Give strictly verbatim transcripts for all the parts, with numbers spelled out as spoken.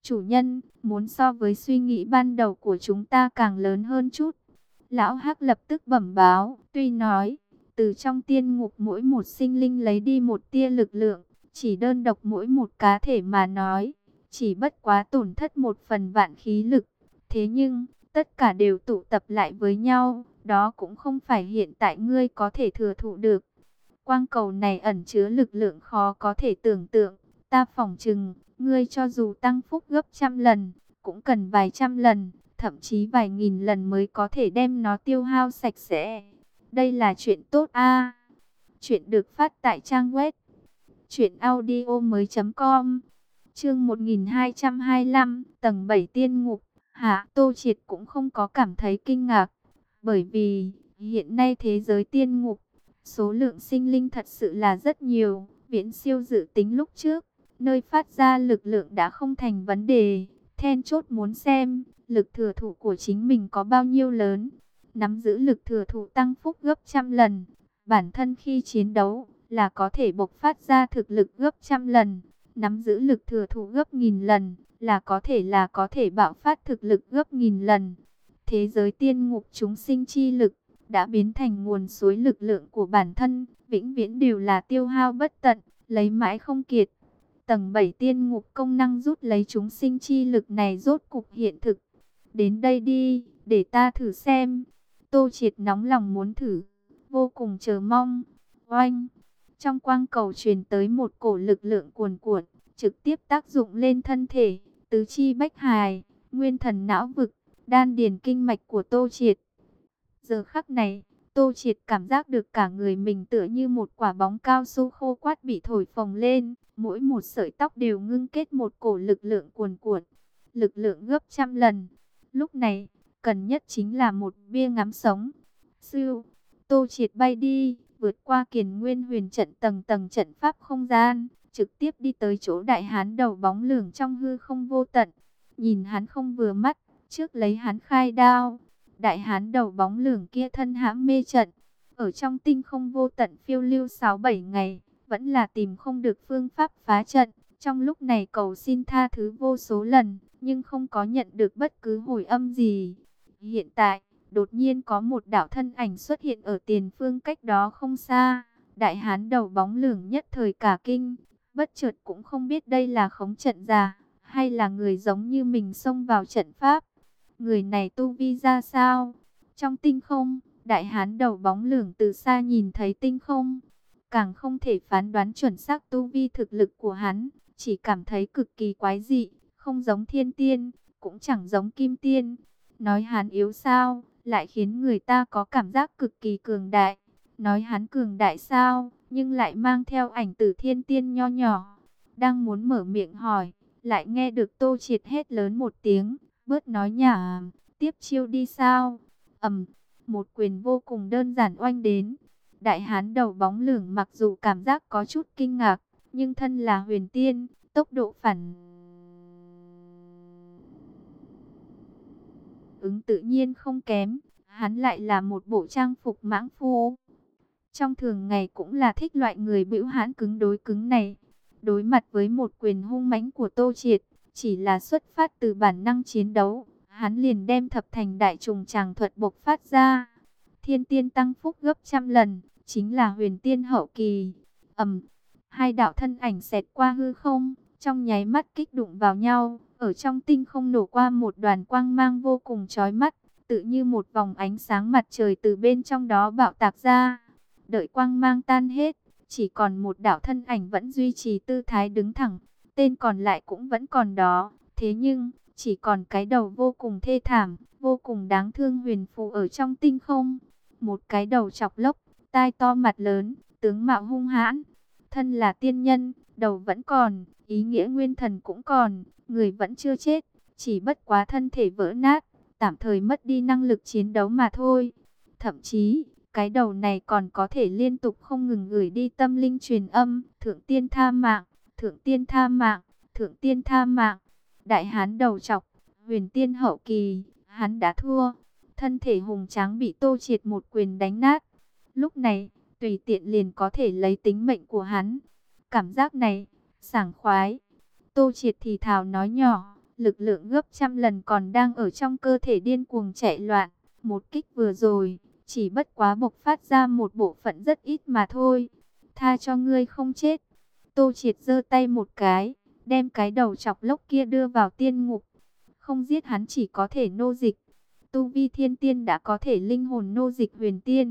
Chủ nhân, muốn so với suy nghĩ ban đầu của chúng ta càng lớn hơn chút. Lão Hắc lập tức bẩm báo, tuy nói, từ trong tiên ngục mỗi một sinh linh lấy đi một tia lực lượng, chỉ đơn độc mỗi một cá thể mà nói, chỉ bất quá tổn thất một phần vạn khí lực. Thế nhưng, tất cả đều tụ tập lại với nhau, đó cũng không phải hiện tại ngươi có thể thừa thụ được. Quang cầu này ẩn chứa lực lượng khó có thể tưởng tượng, ta phỏng chừng, ngươi cho dù tăng phúc gấp trăm lần, cũng cần vài trăm lần, thậm chí vài nghìn lần mới có thể đem nó tiêu hao sạch sẽ. Đây là chuyện tốt a. Chuyện được phát tại trang web truyện audio mới chấm com. Chương một nghìn hai trăm hai mươi lăm, tầng bảy tiên ngục. Hạ Tô Triệt cũng không có cảm thấy kinh ngạc, bởi vì hiện nay thế giới tiên ngục, số lượng sinh linh thật sự là rất nhiều, viễn siêu dự tính lúc trước. Nơi phát ra lực lượng đã không thành vấn đề, then chốt muốn xem lực thừa thụ của chính mình có bao nhiêu lớn. Nắm giữ lực thừa thụ tăng phúc gấp trăm lần, bản thân khi chiến đấu là có thể bộc phát ra thực lực gấp trăm lần. Nắm giữ lực thừa thụ gấp nghìn lần, là có thể là có thể bạo phát thực lực gấp nghìn lần. Thế giới tiên ngục chúng sinh chi lực đã biến thành nguồn suối lực lượng của bản thân, vĩnh viễn đều là tiêu hao bất tận, lấy mãi không kiệt. Tầng bảy tiên ngục công năng rút lấy chúng sinh chi lực này rốt cục hiện thực. Đến đây đi, để ta thử xem. Tô Triệt nóng lòng muốn thử, vô cùng chờ mong. Oanh! Trong quang cầu truyền tới một cổ lực lượng cuồn cuộn, trực tiếp tác dụng lên thân thể, tứ chi bách hài, nguyên thần não vực, đan điền kinh mạch của Tô Triệt. Giờ khắc này, Tô Triệt cảm giác được cả người mình tựa như một quả bóng cao su khô quắt bị thổi phồng lên, mỗi một sợi tóc đều ngưng kết một cổ lực lượng cuồn cuộn, lực lượng gấp trăm lần. Lúc này, cần nhất chính là một bia ngắm sống. Siêu, Tô Triệt bay đi, vượt qua Kiền Nguyên Huyền trận tầng tầng trận pháp không gian, trực tiếp đi tới chỗ đại hán đầu bóng lửng trong hư không vô tận. Nhìn hắn không vừa mắt, trước lấy hắn khai đao. Đại hán đầu bóng lửng kia thân hãm mê trận, ở trong tinh không vô tận phiêu lưu sáu bảy ngày, vẫn là tìm không được phương pháp phá trận. Trong lúc này cầu xin tha thứ vô số lần, nhưng không có nhận được bất cứ hồi âm gì. Hiện tại, đột nhiên có một đạo thân ảnh xuất hiện ở tiền phương cách đó không xa. Đại hán đầu bóng lửng nhất thời cả kinh, bất chợt cũng không biết đây là khống trận giả, hay là người giống như mình xông vào trận pháp. Người này tu vi ra sao? Trong tinh không, đại hán đầu bóng lửng từ xa nhìn thấy tinh không, càng không thể phán đoán chuẩn xác tu vi thực lực của hắn, chỉ cảm thấy cực kỳ quái dị, không giống thiên tiên, cũng chẳng giống kim tiên. Nói hắn yếu sao, lại khiến người ta có cảm giác cực kỳ cường đại. Nói hắn cường đại sao, nhưng lại mang theo ảnh tử thiên tiên nho nhỏ. Đang muốn mở miệng hỏi, lại nghe được Tô Triệt hét lớn một tiếng, bớt nói nhả, tiếp chiêu đi sao. Ầm, một quyền vô cùng đơn giản oanh đến. Đại hán đầu bóng lửng mặc dù cảm giác có chút kinh ngạc, nhưng thân là huyền tiên, tốc độ phản ứng tự nhiên không kém. Hắn lại là một bộ trang phục mãng phu, trong thường ngày cũng là thích loại người bữu hãn cứng đối cứng này. Đối mặt với một quyền hung mãnh của Tô Triệt, chỉ là xuất phát từ bản năng chiến đấu, hắn liền đem thập thành đại trùng tràng thuật bộc phát ra. Thiên tiên tăng phúc gấp trăm lần, chính là huyền tiên hậu kỳ. Ầm, hai đạo thân ảnh xẹt qua hư không, trong nháy mắt kích đụng vào nhau, ở trong tinh không nổ qua một đoàn quang mang vô cùng chói mắt, tự như một vòng ánh sáng mặt trời từ bên trong đó bạo tạc ra. Đợi quang mang tan hết, chỉ còn một đạo thân ảnh vẫn duy trì tư thái đứng thẳng, tên còn lại cũng vẫn còn đó, thế nhưng chỉ còn cái đầu vô cùng thê thảm, vô cùng đáng thương huyền phù ở trong tinh không. Một cái đầu chọc lốc, tai to mặt lớn, tướng mạo hung hãn. Thân là tiên nhân, đầu vẫn còn, ý nghĩa nguyên thần cũng còn, người vẫn chưa chết, chỉ bất quá thân thể vỡ nát, tạm thời mất đi năng lực chiến đấu mà thôi. Thậm chí, cái đầu này còn có thể liên tục không ngừng gửi đi tâm linh truyền âm, thượng tiên tha mạng, thượng tiên tha mạng, thượng tiên tha mạng. Đại hán đầu chọc, huyền tiên hậu kỳ, hắn đã thua. Thân thể hùng tráng bị Tô Triệt một quyền đánh nát. Lúc này, tùy tiện liền có thể lấy tính mệnh của hắn. Cảm giác này, sảng khoái. Tô Triệt thì thào nói nhỏ, lực lượng gấp trăm lần còn đang ở trong cơ thể điên cuồng chạy loạn. Một kích vừa rồi, chỉ bất quá bộc phát ra một bộ phận rất ít mà thôi. Tha cho ngươi không chết. Tô Triệt giơ tay một cái, đem cái đầu chọc lốc kia đưa vào tiên ngục. Không giết hắn chỉ có thể nô dịch. Tu vi thiên tiên đã có thể linh hồn nô dịch huyền tiên.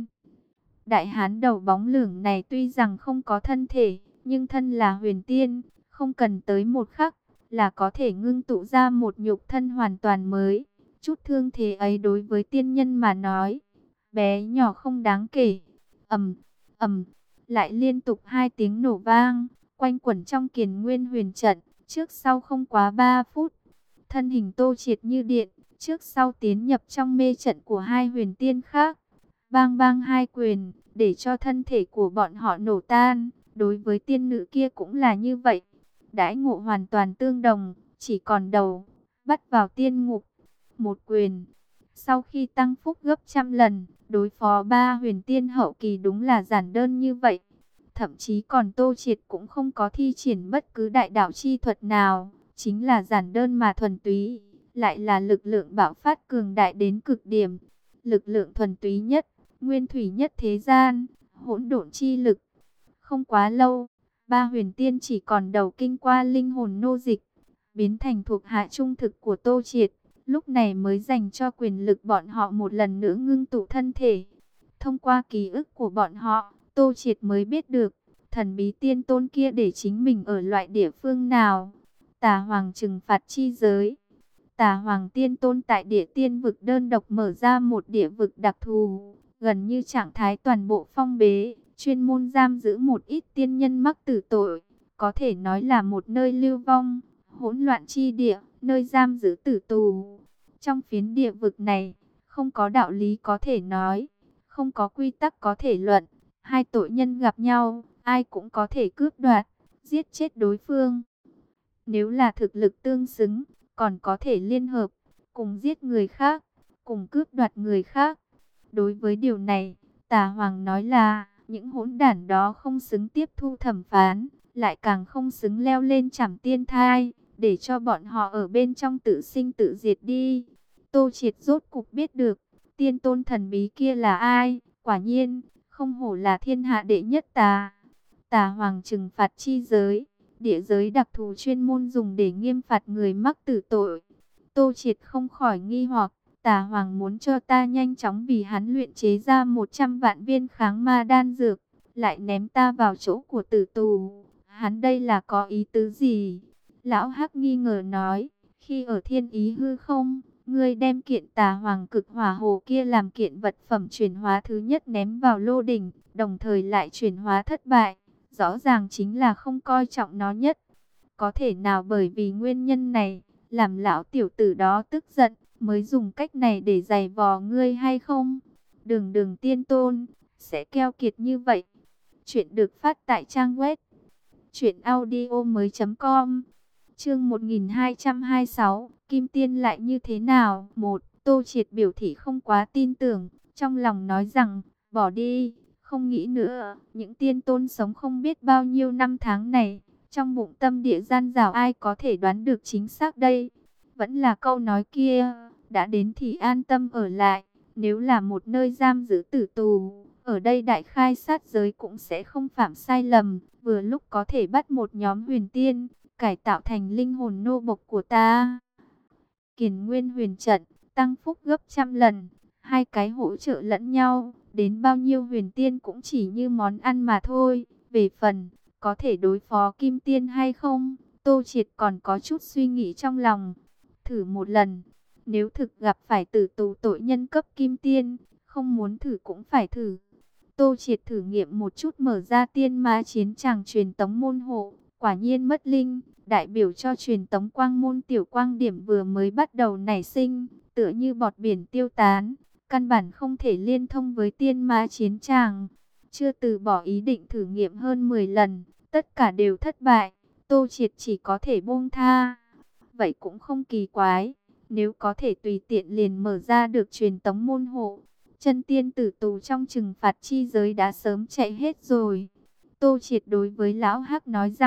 Đại hán đầu bóng lưỡng này tuy rằng không có thân thể, nhưng thân là huyền tiên, không cần tới một khắc là có thể ngưng tụ ra một nhục thân hoàn toàn mới. Chút thương thế ấy đối với tiên nhân mà nói, bé nhỏ không đáng kể. Ầm, ầm, lại liên tục hai tiếng nổ vang, quanh quẩn trong Kiền Nguyên Huyền trận, trước sau không quá ba phút. Thân hình Tô Triệt như điện, trước sau tiến nhập trong mê trận của hai huyền tiên khác. Bang bang hai quyền, để cho thân thể của bọn họ nổ tan. Đối với tiên nữ kia cũng là như vậy. Đãi ngộ hoàn toàn tương đồng, chỉ còn đầu, bắt vào tiên ngục. Một quyền, sau khi tăng phúc gấp trăm lần, đối phó ba huyền tiên hậu kỳ đúng là giản đơn như vậy. Thậm chí còn Tô Triệt cũng không có thi triển bất cứ đại đạo chi thuật nào, chính là giản đơn mà thuần túy, lại là lực lượng bạo phát cường đại đến cực điểm. Lực lượng thuần túy nhất, nguyên thủy nhất thế gian, hỗn độn chi lực. Không quá lâu, ba huyền tiên chỉ còn đầu kinh qua linh hồn nô dịch, biến thành thuộc hạ trung thực của Tô Triệt. Lúc này mới dành cho quyền lực bọn họ một lần nữa ngưng tụ thân thể. Thông qua ký ức của bọn họ, Tô Triệt mới biết được thần bí tiên tôn kia để chính mình ở loại địa phương nào. Tà Hoàng trừng phạt chi giới. Tà Hoàng tiên tôn tại địa tiên vực đơn độc mở ra một địa vực đặc thù, gần như trạng thái toàn bộ phong bế, chuyên môn giam giữ một ít tiên nhân mắc tử tội, có thể nói là một nơi lưu vong, hỗn loạn chi địa, nơi giam giữ tử tù. Trong phiến địa vực này, không có đạo lý có thể nói, không có quy tắc có thể luận, hai tội nhân gặp nhau, ai cũng có thể cướp đoạt, giết chết đối phương. Nếu là thực lực tương xứng, còn có thể liên hợp, cùng giết người khác, cùng cướp đoạt người khác. Đối với điều này, Tà Hoàng nói là, những hỗn đản đó không xứng tiếp thu thẩm phán, lại càng không xứng leo lên trảm tiên thai, để cho bọn họ ở bên trong tự sinh tự diệt đi. Tô Triệt rốt cục biết được, tiên tôn thần bí kia là ai, quả nhiên, không hổ là thiên hạ đệ nhất tà. Tà Hoàng trừng phạt chi giới, địa giới đặc thù chuyên môn dùng để nghiêm phạt người mắc tử tội. Tô Triệt không khỏi nghi hoặc, Tà Hoàng muốn cho ta nhanh chóng vì hắn luyện chế ra một trăm vạn viên kháng ma đan dược, lại ném ta vào chỗ của tử tù. Hắn đây là có ý tứ gì? Lão Hắc nghi ngờ nói, khi ở Thiên Ý hư không, ngươi đem kiện Tà Hoàng cực hỏa hồ kia làm kiện vật phẩm chuyển hóa thứ nhất ném vào lô đỉnh, đồng thời lại chuyển hóa thất bại. Rõ ràng chính là không coi trọng nó nhất. Có thể nào bởi vì nguyên nhân này, làm lão tiểu tử đó tức giận, mới dùng cách này để giày vò ngươi hay không? Đường đường tiên tôn, sẽ keo kiệt như vậy. Chuyện được phát tại trang web truyện audio mới chấm com. Chương một nghìn hai trăm hai mươi sáu, Kim Tiên lại như thế nào? Một, Tô Triệt biểu thị không quá tin tưởng, trong lòng nói rằng, bỏ đi, không nghĩ nữa. Những tiên tôn sống không biết bao nhiêu năm tháng này, trong bụng tâm địa gian dảo ai có thể đoán được chính xác đây? Vẫn là câu nói kia, đã đến thì an tâm ở lại, nếu là một nơi giam giữ tử tù, ở đây đại khai sát giới cũng sẽ không phạm sai lầm, vừa lúc có thể bắt một nhóm huyền tiên, cải tạo thành linh hồn nô bộc của ta. Kiền Nguyên Huyền trận, tăng phúc gấp trăm lần, hai cái hỗ trợ lẫn nhau, đến bao nhiêu huyền tiên cũng chỉ như món ăn mà thôi. Về phần, có thể đối phó Kim Tiên hay không, Tô Triệt còn có chút suy nghĩ trong lòng. Thử một lần, nếu thực gặp phải tử tù tội nhân cấp Kim Tiên, không muốn thử cũng phải thử. Tô Triệt thử nghiệm một chút mở ra tiên ma chiến tràng truyền tống môn hộ, quả nhiên mất linh, đại biểu cho truyền tống quang môn tiểu quang điểm vừa mới bắt đầu nảy sinh, tựa như bọt biển tiêu tán, căn bản không thể liên thông với tiên ma chiến tràng. Chưa từ bỏ ý định thử nghiệm hơn mười lần, tất cả đều thất bại, Tô Triệt chỉ có thể buông tha. Vậy cũng không kỳ quái, nếu có thể tùy tiện liền mở ra được truyền tống môn hộ, chân tiên tử tù trong trừng phạt chi giới đã sớm chạy hết rồi. Tô Triệt đối với Lão Hắc nói rằng,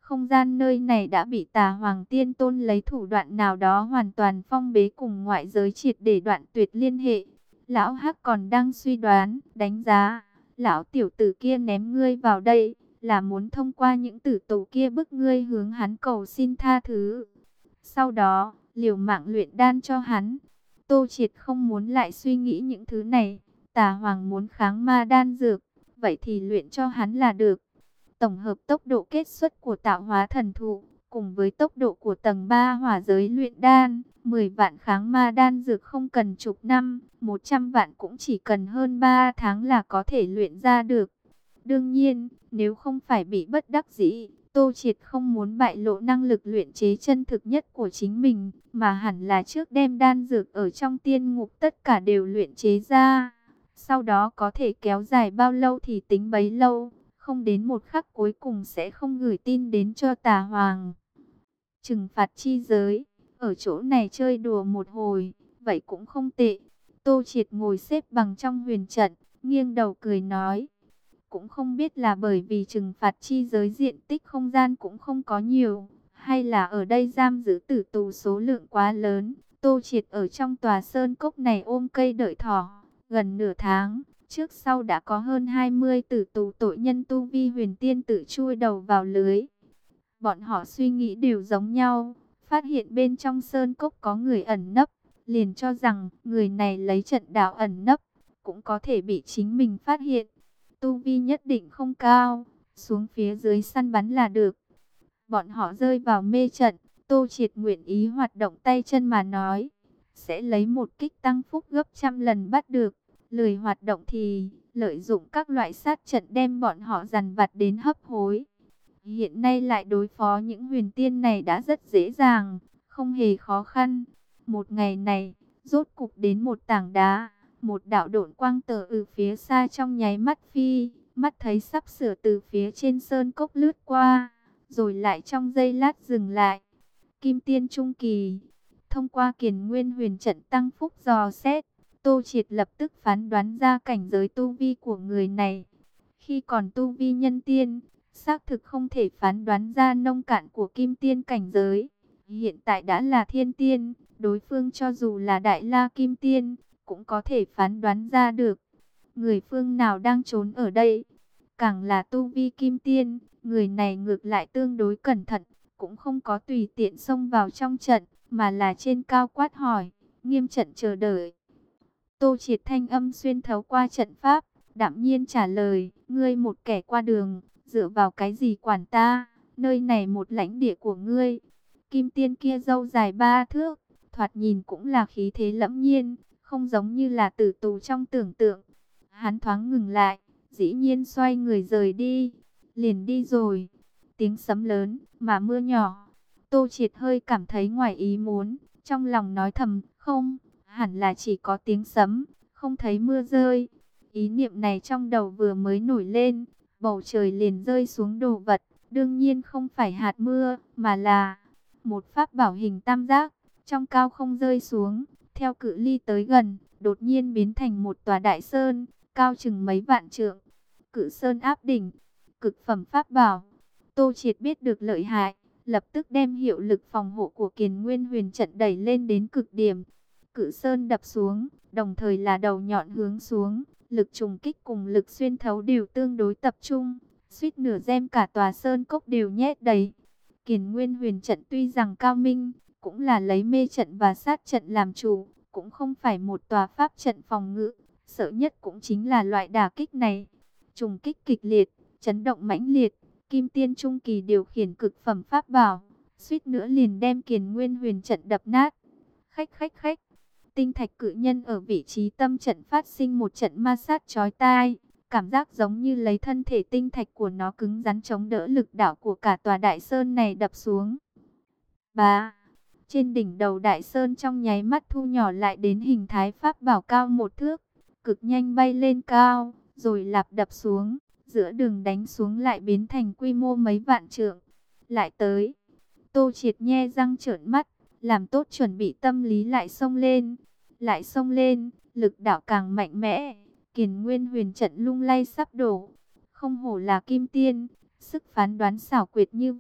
Không gian nơi này đã bị Tà Hoàng Tiên Tôn lấy thủ đoạn nào đó hoàn toàn phong bế cùng ngoại giới, triệt để đoạn tuyệt liên hệ. Lão Hắc còn đang suy đoán, đánh giá, lão tiểu tử kia ném ngươi vào đây, là muốn thông qua những tử tù kia bức ngươi hướng hắn cầu xin tha thứ. Sau đó, liều mạng luyện đan cho hắn. Tô Triệt không muốn lại suy nghĩ những thứ này. Tà Hoàng muốn kháng ma đan dược, vậy thì luyện cho hắn là được. Tổng hợp tốc độ kết xuất của tạo hóa thần thụ, cùng với tốc độ của tầng ba hỏa giới luyện đan, mười vạn kháng ma đan dược không cần chục năm, một trăm vạn cũng chỉ cần hơn ba tháng là có thể luyện ra được. Đương nhiên, nếu không phải bị bất đắc dĩ, Tô Triệt không muốn bại lộ năng lực luyện chế chân thực nhất của chính mình, mà hẳn là trước đem đan dược ở trong tiên ngục tất cả đều luyện chế ra. Sau đó có thể kéo dài bao lâu thì tính bấy lâu, không đến một khắc cuối cùng sẽ không gửi tin đến cho Tà Hoàng. Trừng phạt chi giới, ở chỗ này chơi đùa một hồi, vậy cũng không tệ. Tô Triệt ngồi xếp bằng trong huyền trận, nghiêng đầu cười nói. Cũng không biết là bởi vì trừng phạt chi giới diện tích không gian cũng không có nhiều, hay là ở đây giam giữ tử tù số lượng quá lớn. Tô Triệt ở trong tòa sơn cốc này ôm cây đợi thỏ, gần nửa tháng, trước sau đã có hơn hai mươi tử tù tội nhân tu vi huyền tiên tự chui đầu vào lưới. Bọn họ suy nghĩ đều giống nhau, phát hiện bên trong sơn cốc có người ẩn nấp, liền cho rằng người này lấy trận đạo ẩn nấp, cũng có thể bị chính mình phát hiện. Tu vi nhất định không cao, xuống phía dưới săn bắn là được. Bọn họ rơi vào mê trận, Tô Triệt nguyện ý hoạt động tay chân mà nói, sẽ lấy một kích tăng phúc gấp trăm lần bắt được. Lười hoạt động thì lợi dụng các loại sát trận đem bọn họ dằn vặt đến hấp hối. Hiện nay lại đối phó những huyền tiên này đã rất dễ dàng, không hề khó khăn. Một ngày này, rốt cục đến một tảng đá, một đạo độn quang tờ từ phía xa trong nháy mắt phi, mắt thấy sắp sửa từ phía trên sơn cốc lướt qua, rồi lại trong giây lát dừng lại. Kim tiên trung kỳ, thông qua Kiền Nguyên huyền trận tăng phúc dò xét, Tô Triệt lập tức phán đoán ra cảnh giới tu vi của người này. Khi còn tu vi nhân tiên, xác thực không thể phán đoán ra nông cạn của kim tiên cảnh giới. Hiện tại đã là thiên tiên, đối phương cho dù là đại la kim tiên, cũng có thể phán đoán ra được. Người phương nào đang trốn ở đây? Càng là tu vi kim tiên, người này ngược lại tương đối cẩn thận, cũng không có tùy tiện xông vào trong trận, mà là trên cao quát hỏi, nghiêm trận chờ đợi. Tô Triệt thanh âm xuyên thấu qua trận pháp, đạm nhiên trả lời, ngươi một kẻ qua đường, dựa vào cái gì quản ta, nơi này một lãnh địa của ngươi. Kim tiên kia râu dài ba thước, thoạt nhìn cũng là khí thế lẫm nhiên, không giống như là tử tù trong tưởng tượng. Hắn thoáng ngừng lại, dĩ nhiên xoay người rời đi, liền đi rồi. Tiếng sấm lớn, mà mưa nhỏ. Tô Triệt hơi cảm thấy ngoài ý muốn, trong lòng nói thầm, không, hẳn là chỉ có tiếng sấm, không thấy mưa rơi. Ý niệm này trong đầu vừa mới nổi lên, bầu trời liền rơi xuống đồ vật, đương nhiên không phải hạt mưa, mà là một pháp bảo hình tam giác, trong cao không rơi xuống, theo cự ly tới gần, đột nhiên biến thành một tòa đại sơn, cao chừng mấy vạn trượng. Cự sơn áp đỉnh, cực phẩm pháp bảo. Tô Triệt biết được lợi hại, lập tức đem hiệu lực phòng hộ của Kiền Nguyên huyền trận đẩy lên đến cực điểm. Cự sơn đập xuống, đồng thời là đầu nhọn hướng xuống, lực trùng kích cùng lực xuyên thấu đều tương đối tập trung, suýt nửa đem cả tòa sơn cốc đều nhét đầy. Kiền Nguyên huyền trận tuy rằng cao minh, cũng là lấy mê trận và sát trận làm chủ, cũng không phải một tòa pháp trận phòng ngự, sợ nhất cũng chính là loại đả kích này. Trùng kích kịch liệt, chấn động mãnh liệt, kim tiên trung kỳ điều khiển cực phẩm pháp bảo, suýt nữa liền đem Kiền Nguyên huyền trận đập nát. Khách khách khách, tinh thạch cự nhân ở vị trí tâm trận phát sinh một trận ma sát chói tai, cảm giác giống như lấy thân thể tinh thạch của nó cứng rắn chống đỡ lực đảo của cả tòa đại sơn này đập xuống. Ba, trên đỉnh đầu đại sơn trong nháy mắt thu nhỏ lại đến hình thái pháp bảo cao một thước, cực nhanh bay lên cao, rồi lặp đập xuống, giữa đường đánh xuống lại biến thành quy mô mấy vạn trượng. Lại tới, Tô Triệt nhe răng trợn mắt, làm tốt chuẩn bị tâm lý lại xông lên, lại xông lên, lực đạo càng mạnh mẽ, Kiền Nguyên huyền trận lung lay sắp đổ. Không hổ là kim tiên, sức phán đoán xảo quyệt như vậy,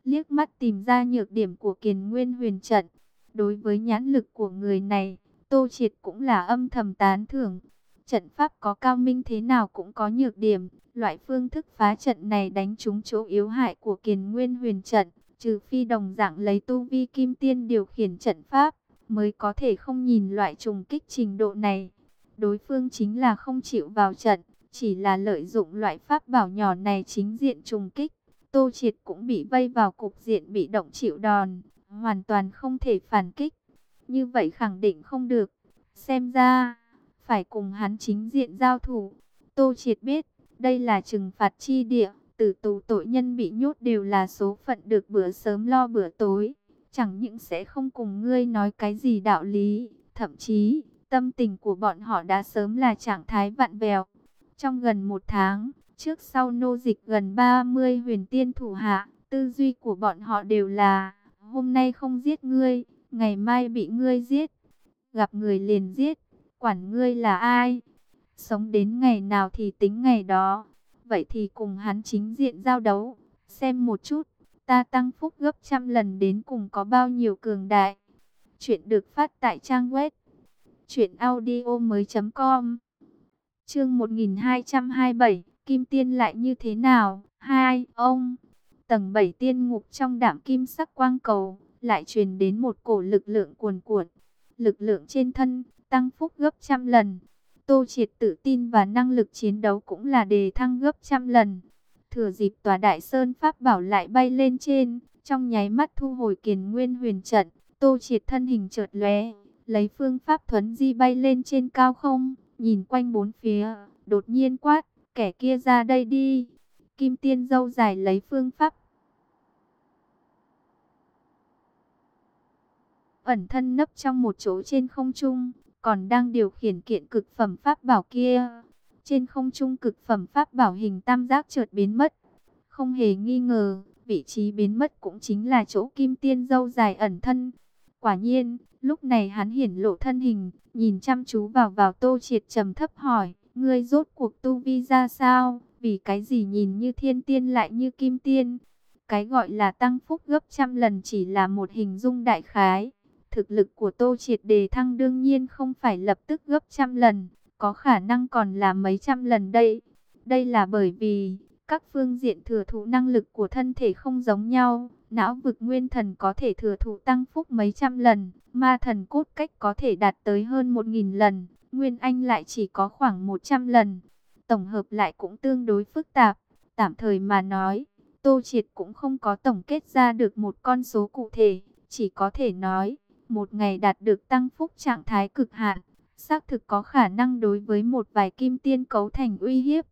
liếc mắt tìm ra nhược điểm của Kiền Nguyên Huyền trận. Đối với nhãn lực của người này, Tô Triệt cũng là âm thầm tán thưởng. Trận pháp có cao minh thế nào cũng có nhược điểm, loại phương thức phá trận này đánh trúng chỗ yếu hại của Kiền Nguyên Huyền trận, trừ phi đồng dạng lấy tu vi kim tiên điều khiển trận pháp, mới có thể không nhìn loại trùng kích trình độ này. Đối phương chính là không chịu vào trận, chỉ là lợi dụng loại pháp bảo nhỏ này chính diện trùng kích. Tô Triệt cũng bị vây vào cục diện bị động chịu đòn, hoàn toàn không thể phản kích. Như vậy khẳng định không được. Xem ra, phải cùng hắn chính diện giao thủ. Tô Triệt biết, đây là trừng phạt chi địa. Tử tù tội nhân bị nhốt đều là số phận được bữa sớm lo bữa tối. Chẳng những sẽ không cùng ngươi nói cái gì đạo lý, thậm chí, tâm tình của bọn họ đã sớm là trạng thái vặn vẹo. Trong gần một tháng, trước sau nô dịch gần ba mươi huyền tiên thủ hạ, tư duy của bọn họ đều là, hôm nay không giết ngươi, ngày mai bị ngươi giết. Gặp người liền giết, quản ngươi là ai. Sống đến ngày nào thì tính ngày đó. Vậy thì cùng hắn chính diện giao đấu, xem một chút, ta tăng phúc gấp trăm lần đến cùng có bao nhiêu cường đại. Chuyện được phát tại trang web truyện audio mới chấm com. Chương một nghìn hai trăm hai mươi bảy, Kim Tiên lại như thế nào? Hai, ông. Tầng bảy tiên ngục trong đạm kim sắc quang cầu, lại truyền đến một cổ lực lượng cuồn cuộn. Lực lượng trên thân, tăng phúc gấp trăm lần. Tô Triệt tự tin và năng lực chiến đấu cũng là đề thăng gấp trăm lần. Thừa dịp tòa đại sơn pháp bảo lại bay lên trên, trong nháy mắt thu hồi Kiền Nguyên Huyền trận, Tô Triệt thân hình chợt lóe, lấy phương pháp thuấn di bay lên trên cao không, nhìn quanh bốn phía, đột nhiên quát, kẻ kia ra đây đi. Kim Tiên râu dài lấy phương pháp ẩn thân nấp trong một chỗ trên không trung, còn đang điều khiển kiện cực phẩm pháp bảo kia. Trên không trung cực phẩm pháp bảo hình tam giác chợt biến mất. Không hề nghi ngờ, vị trí biến mất cũng chính là chỗ Kim Tiên râu dài ẩn thân. Quả nhiên, lúc này hắn hiển lộ thân hình, nhìn chăm chú vào vào Tô Triệt trầm thấp hỏi, ngươi rốt cuộc tu vi ra sao? Vì cái gì nhìn như thiên tiên lại như kim tiên? Cái gọi là tăng phúc gấp trăm lần chỉ là một hình dung đại khái. Thực lực của Tô Triệt đề thăng đương nhiên không phải lập tức gấp trăm lần, có khả năng còn là mấy trăm lần đây. Đây là bởi vì các phương diện thừa thụ năng lực của thân thể không giống nhau. Não vực nguyên thần có thể thừa thụ tăng phúc mấy trăm lần, ma thần cốt cách có thể đạt tới hơn một nghìn lần, nguyên anh lại chỉ có khoảng một trăm lần. Tổng hợp lại cũng tương đối phức tạp. Tạm thời mà nói, Tô Triệt cũng không có tổng kết ra được một con số cụ thể, chỉ có thể nói, một ngày đạt được tăng phúc trạng thái cực hạn, xác thực có khả năng đối với một vài kim tiên cấu thành uy hiếp.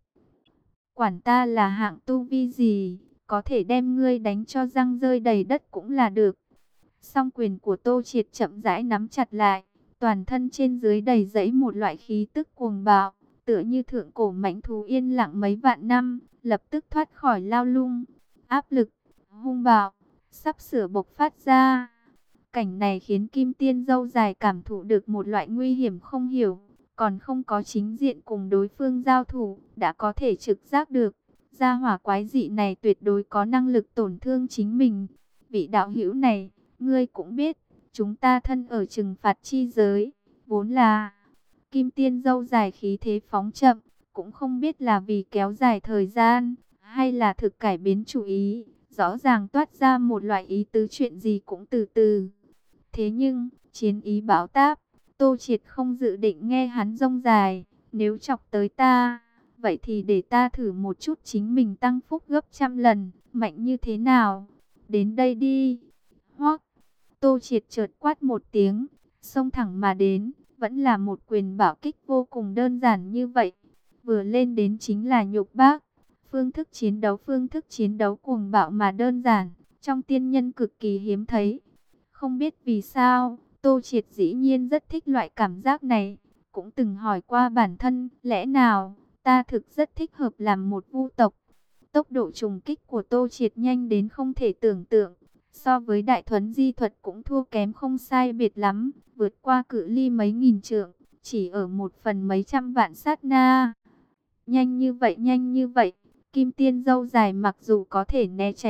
Quản ta là hạng tu vi gì, có thể đem ngươi đánh cho răng rơi đầy đất cũng là được. Song quyền của Tô Triệt chậm rãi nắm chặt lại, toàn thân trên dưới đầy dẫy một loại khí tức cuồng bạo, tựa như thượng cổ mãnh thú yên lặng mấy vạn năm, lập tức thoát khỏi lao lung. Áp lực, hung bạo, sắp sửa bộc phát ra. Cảnh này khiến Kim Tiên râu dài cảm thụ được một loại nguy hiểm không hiểu, còn không có chính diện cùng đối phương giao thủ, đã có thể trực giác được. Gia hỏa quái dị này tuyệt đối có năng lực tổn thương chính mình. Vị đạo hữu này, ngươi cũng biết, chúng ta thân ở trừng phạt chi giới, vốn là... Kim Tiên râu dài khí thế phóng chậm, cũng không biết là vì kéo dài thời gian, hay là thực cải biến chủ ý, rõ ràng toát ra một loại ý tứ chuyện gì cũng từ từ. Thế nhưng, chiến ý bão táp, Tô Triệt không dự định nghe hắn rông dài, nếu chọc tới ta, vậy thì để ta thử một chút chính mình tăng phúc gấp trăm lần, mạnh như thế nào? Đến đây đi. Hoắc. Tô Triệt chợt quát một tiếng, xông thẳng mà đến, vẫn là một quyền bảo kích vô cùng đơn giản như vậy. Vừa lên đến chính là nhục bác. Phương thức chiến đấu phương thức chiến đấu cuồng bạo mà đơn giản, trong tiên nhân cực kỳ hiếm thấy. Không biết vì sao, Tô Triệt dĩ nhiên rất thích loại cảm giác này. Cũng từng hỏi qua bản thân, lẽ nào ta thực rất thích hợp làm một vu tộc. Tốc độ trùng kích của Tô Triệt nhanh đến không thể tưởng tượng. So với đại thuấn di thuật cũng thua kém không sai biệt lắm, vượt qua cự ly mấy nghìn trượng, chỉ ở một phần mấy trăm vạn sát na. Nhanh như vậy, nhanh như vậy, Kim Tiên râu dài mặc dù có thể né tránh,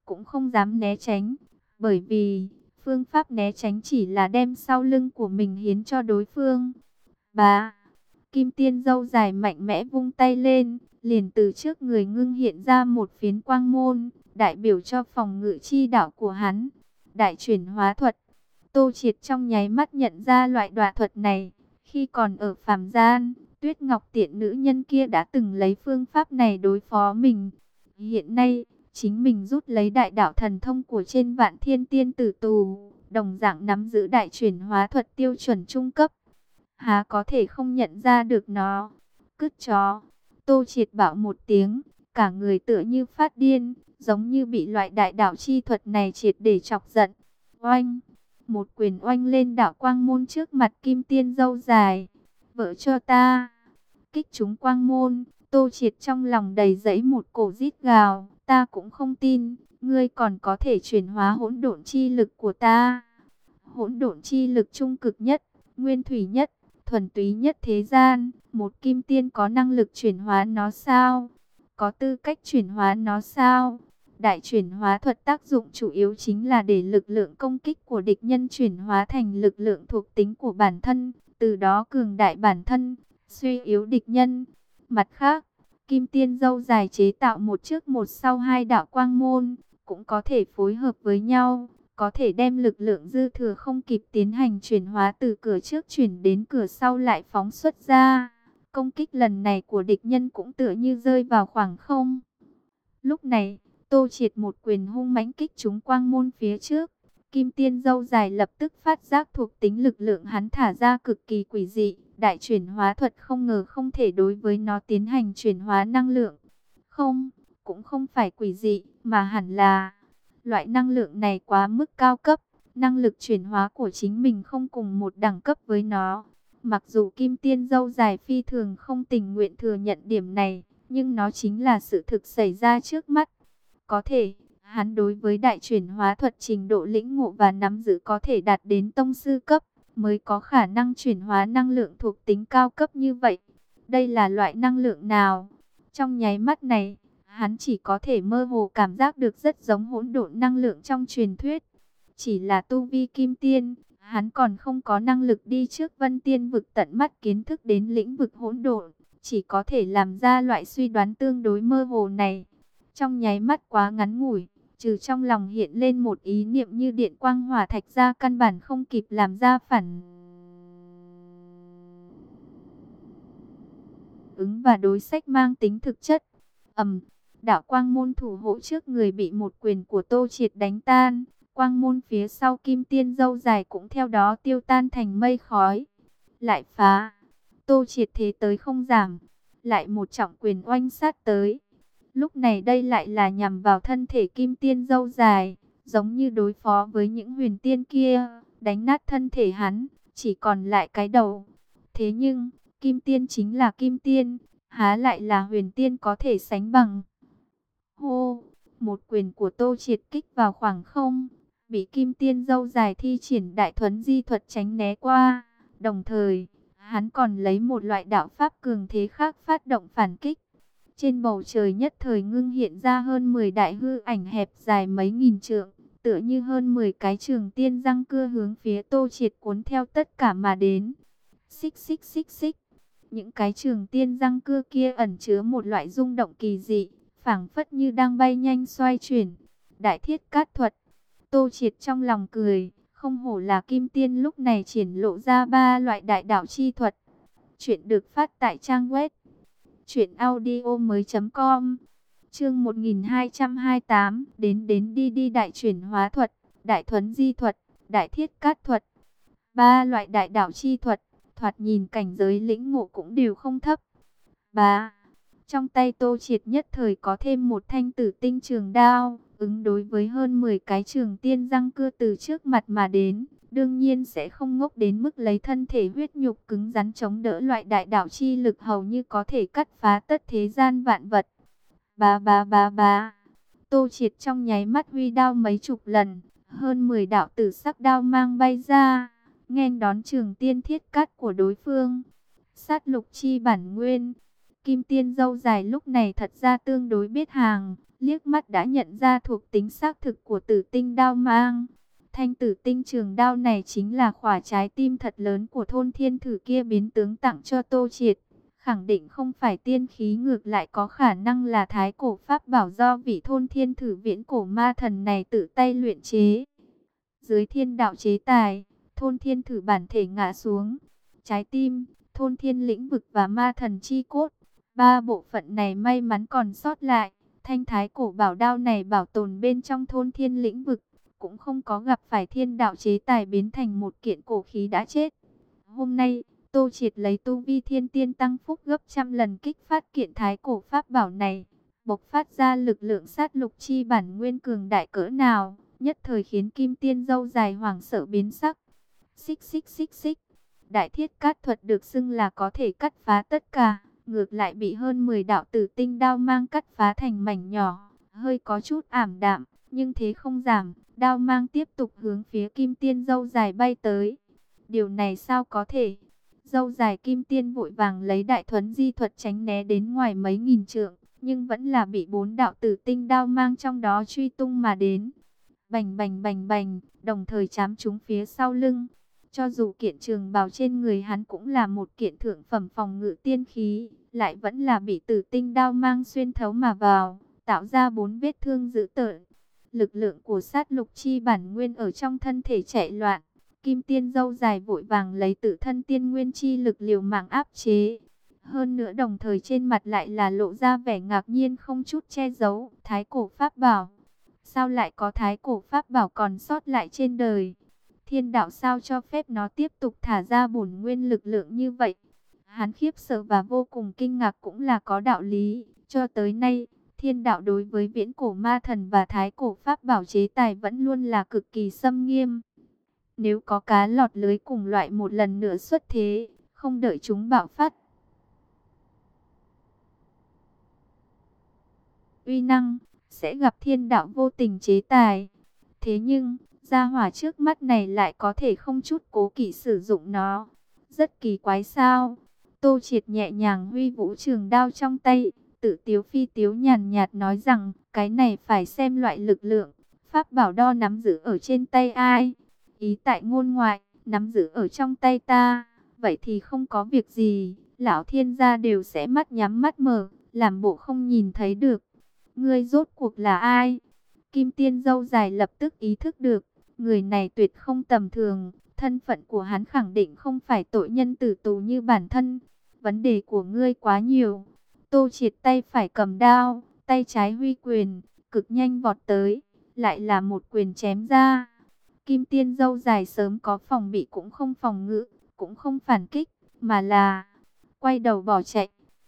cũng không dám né tránh, bởi vì phương pháp né tránh chỉ là đem sau lưng của mình hiến cho đối phương. Bá, Kim Tiên râu dài mạnh mẽ vung tay lên, liền từ trước người ngưng hiện ra một phiến quang môn, đại biểu cho phòng ngự chi đạo của hắn. Đại chuyển hóa thuật. Tô Triệt trong nháy mắt nhận ra loại đoạ thuật này. Khi còn ở phàm gian, Tuyết Ngọc Tiện nữ nhân kia đã từng lấy phương pháp này đối phó mình. Hiện nay, chính mình rút lấy đại đạo thần thông của trên Vạn Thiên Tiên Tử Tù, đồng dạng nắm giữ đại chuyển hóa thuật tiêu chuẩn trung cấp. Há có thể không nhận ra được nó. Cứt chó. Tô Triệt bảo một tiếng, cả người tựa như phát điên, giống như bị loại đại đạo chi thuật này triệt để chọc giận. Oanh! Một quyền oanh lên đạo quang môn trước mặt Kim Tiên râu dài. Vỡ cho ta! Kích trúng quang môn, Tô Triệt trong lòng đầy dẫy một cổ rít gào. Ta cũng không tin, ngươi còn có thể chuyển hóa hỗn độn chi lực của ta. Hỗn độn chi lực trung cực nhất, nguyên thủy nhất, thuần túy nhất thế gian, một kim tiên có năng lực chuyển hóa nó sao? Có tư cách chuyển hóa nó sao? Đại chuyển hóa thuật tác dụng chủ yếu chính là để lực lượng công kích của địch nhân chuyển hóa thành lực lượng thuộc tính của bản thân, từ đó cường đại bản thân, suy yếu địch nhân. Mặt khác, Kim Tiên râu dài chế tạo một trước một sau hai đạo quang môn, cũng có thể phối hợp với nhau, có thể đem lực lượng dư thừa không kịp tiến hành chuyển hóa từ cửa trước chuyển đến cửa sau lại phóng xuất ra. Công kích lần này của địch nhân cũng tựa như rơi vào khoảng không. Lúc này, Tô Triệt một quyền hung mãnh kích trúng quang môn phía trước. Kim Tiên râu dài lập tức phát giác thuộc tính lực lượng hắn thả ra cực kỳ quỷ dị. Đại chuyển hóa thuật không ngờ không thể đối với nó tiến hành chuyển hóa năng lượng. Không, cũng không phải quỷ dị, mà hẳn là loại năng lượng này quá mức cao cấp. Năng lực chuyển hóa của chính mình không cùng một đẳng cấp với nó. Mặc dù Kim Tiên râu dài phi thường không tình nguyện thừa nhận điểm này, nhưng nó chính là sự thực xảy ra trước mắt. Có thể, hắn đối với đại chuyển hóa thuật trình độ lĩnh ngộ và nắm giữ có thể đạt đến tông sư cấp, mới có khả năng chuyển hóa năng lượng thuộc tính cao cấp như vậy. Đây là loại năng lượng nào? Trong nháy mắt này, hắn chỉ có thể mơ hồ cảm giác được rất giống hỗn độn năng lượng trong truyền thuyết. Chỉ là tu vi kim tiên, hắn còn không có năng lực đi trước Vân Tiên vực tận mắt kiến thức đến lĩnh vực hỗn độn, chỉ có thể làm ra loại suy đoán tương đối mơ hồ này. Trong nháy mắt quá ngắn ngủi, trừ trong lòng hiện lên một ý niệm như điện quang hỏa thạch ra căn bản không kịp làm ra phản ứng và đối sách mang tính thực chất. Ầm, đạo quang môn thủ hộ trước người bị một quyền của Tô Triệt đánh tan, quang môn phía sau Kim Tiên râu dài cũng theo đó tiêu tan thành mây khói. Lại phá, Tô Triệt thế tới không giảm, lại một trọng quyền oanh sát tới. Lúc này đây lại là nhằm vào thân thể Kim Tiên râu dài, giống như đối phó với những huyền tiên kia, đánh nát thân thể hắn, chỉ còn lại cái đầu. Thế nhưng, Kim Tiên chính là Kim Tiên, há lại là huyền tiên có thể sánh bằng. Hô, một quyền của Tô Triệt kích vào khoảng không, bị Kim Tiên râu dài thi triển đại thuấn di thuật tránh né qua. Đồng thời, hắn còn lấy một loại đạo pháp cường thế khác phát động phản kích. Trên bầu trời nhất thời ngưng hiện ra hơn mười đại hư ảnh hẹp dài mấy nghìn trượng, tựa như hơn mười cái trường tiên răng cưa hướng phía Tô Triệt cuốn theo tất cả mà đến. Xích xích xích xích, những cái trường tiên răng cưa kia ẩn chứa một loại rung động kỳ dị, phảng phất như đang bay nhanh xoay chuyển. Đại thiết cát thuật. Tô Triệt trong lòng cười, không hổ là Kim Tiên lúc này triển lộ ra ba loại đại đạo chi thuật. Chuyện được phát tại trang web truyện audio mới chấm com. Chương một nghìn hai trăm hai mươi tám, đến đến đi đi đại chuyển hóa thuật, đại thuấn di thuật, đại thiết cát thuật. Ba loại đại đạo chi thuật, thoạt nhìn cảnh giới lĩnh ngộ cũng đều không thấp. Ba, trong tay Tô Triệt nhất thời có thêm một thanh tử tinh trường đao, ứng đối với hơn mười cái trường tiên răng cưa từ trước mặt mà đến, đương nhiên sẽ không ngốc đến mức lấy thân thể huyết nhục cứng rắn chống đỡ loại đại đạo chi lực hầu như có thể cắt phá tất thế gian vạn vật. Ba ba ba ba, Tô Triệt trong nháy mắt huy đao mấy chục lần, hơn mười đạo tử sắc đao mang bay ra, nghênh đón trường tiên thiết cát của đối phương. Sát lục chi bản nguyên. Kim Tiên râu dài lúc này thật ra tương đối biết hàng, liếc mắt đã nhận ra thuộc tính xác thực của tử tinh đao mang. Thanh tử tinh trường đao này chính là khỏa trái tim thật lớn của thôn thiên thử kia biến tướng tặng cho Tô Triệt. Khẳng định không phải tiên khí, ngược lại có khả năng là thái cổ pháp bảo do vị thôn thiên thử viễn cổ ma thần này tự tay luyện chế. Dưới thiên đạo chế tài, thôn thiên thử bản thể ngã xuống. Trái tim, thôn thiên lĩnh vực và ma thần chi cốt, ba bộ phận này may mắn còn sót lại. Thanh thái cổ bảo đao này bảo tồn bên trong thôn thiên lĩnh vực, cũng không có gặp phải thiên đạo chế tài biến thành một kiện cổ khí đã chết. Hôm nay, Tô Triệt lấy tu vi thiên tiên tăng phúc gấp trăm lần kích phát kiện thái cổ pháp bảo này, bộc phát ra lực lượng sát lục chi bản nguyên cường đại cỡ nào, nhất thời khiến kim tiên râu dài hoảng sợ biến sắc. Xích xích xích xích, đại thiết cát thuật được xưng là có thể cắt phá tất cả, ngược lại bị hơn mười đạo tử tinh đao mang cắt phá thành mảnh nhỏ, hơi có chút ảm đạm, nhưng thế không giảm, đao mang tiếp tục hướng phía kim tiên râu dài bay tới. Điều này sao có thể? Dâu dài kim tiên vội vàng lấy đại thuấn di thuật tránh né đến ngoài mấy nghìn trượng, nhưng vẫn là bị bốn đạo tử tinh đao mang trong đó truy tung mà đến. Bành bành bành bành, đồng thời chám trúng phía sau lưng. Cho dù kiện trường bào trên người hắn cũng là một kiện thượng phẩm phòng ngự tiên khí, lại vẫn là bị tử tinh đao mang xuyên thấu mà vào, tạo ra bốn vết thương dữ tợn. Lực lượng của sát lục chi bản nguyên ở trong thân thể chạy loạn. Kim tiên dâu dài vội vàng lấy tự thân tiên nguyên chi lực liều mạng áp chế. Hơn nữa đồng thời trên mặt lại là lộ ra vẻ ngạc nhiên không chút che giấu. Thái cổ pháp bảo. Sao lại có thái cổ pháp bảo còn sót lại trên đời? Thiên đạo sao cho phép nó tiếp tục thả ra bổn nguyên lực lượng như vậy? Hắn khiếp sợ và vô cùng kinh ngạc cũng là có đạo lý. Cho tới nay, thiên đạo đối với viễn cổ ma thần và thái cổ pháp bảo chế tài vẫn luôn là cực kỳ xâm nghiêm. Nếu có cá lọt lưới cùng loại một lần nữa xuất thế, không đợi chúng bạo phát uy năng, sẽ gặp thiên đạo vô tình chế tài. Thế nhưng, gia hỏa trước mắt này lại có thể không chút cố kỵ sử dụng nó. Rất kỳ quái sao? Tô Triệt nhẹ nhàng huy vũ trường đao trong tay, tự tiếu phi tiếu nhàn nhạt nói rằng, cái này phải xem loại lực lượng, pháp bảo đo nắm giữ ở trên tay ai. Ý tại ngôn ngoại, nắm giữ ở trong tay ta, vậy thì không có việc gì, lão thiên gia đều sẽ mắt nhắm mắt mở, làm bộ không nhìn thấy được. Ngươi rốt cuộc là ai? Kim tiên dâu dài lập tức ý thức được, người này tuyệt không tầm thường, thân phận của hắn khẳng định không phải tội nhân tử tù như bản thân. Vấn đề của ngươi quá nhiều. Tô Triệt tay phải cầm đao, tay trái huy quyền, cực nhanh vọt tới, lại là một quyền chém ra. Kim tiên dâu dài sớm có phòng bị cũng không phòng ngự, cũng không phản kích, mà là quay đầu bỏ chạy.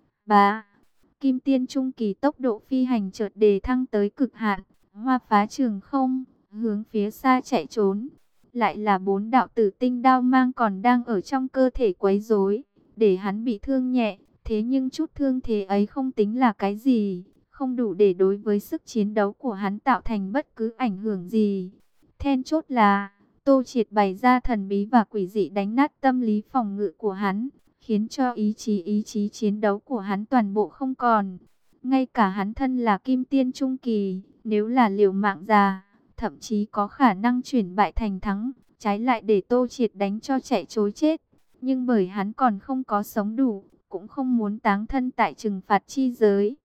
Bá, kim tiên trung kỳ tốc độ phi hành chợt đề thăng tới cực hạn, hoa phá trường không, hướng phía xa chạy trốn. Lại là bốn đạo tử tinh đao mang còn đang ở trong cơ thể quấy rối, để hắn bị thương nhẹ, thế nhưng chút thương thế ấy không tính là cái gì, không đủ để đối với sức chiến đấu của hắn tạo thành bất cứ ảnh hưởng gì. Then chốt là, Tô Triệt bày ra thần bí và quỷ dị đánh nát tâm lý phòng ngự của hắn, khiến cho ý chí ý chí chiến đấu của hắn toàn bộ không còn. Ngay cả hắn thân là kim tiên trung kỳ, nếu là liều mạng già, thậm chí có khả năng chuyển bại thành thắng, trái lại để Tô Triệt đánh cho chạy trối chết. Nhưng bởi hắn còn không có sống đủ, cũng không muốn táng thân tại trừng phạt chi giới.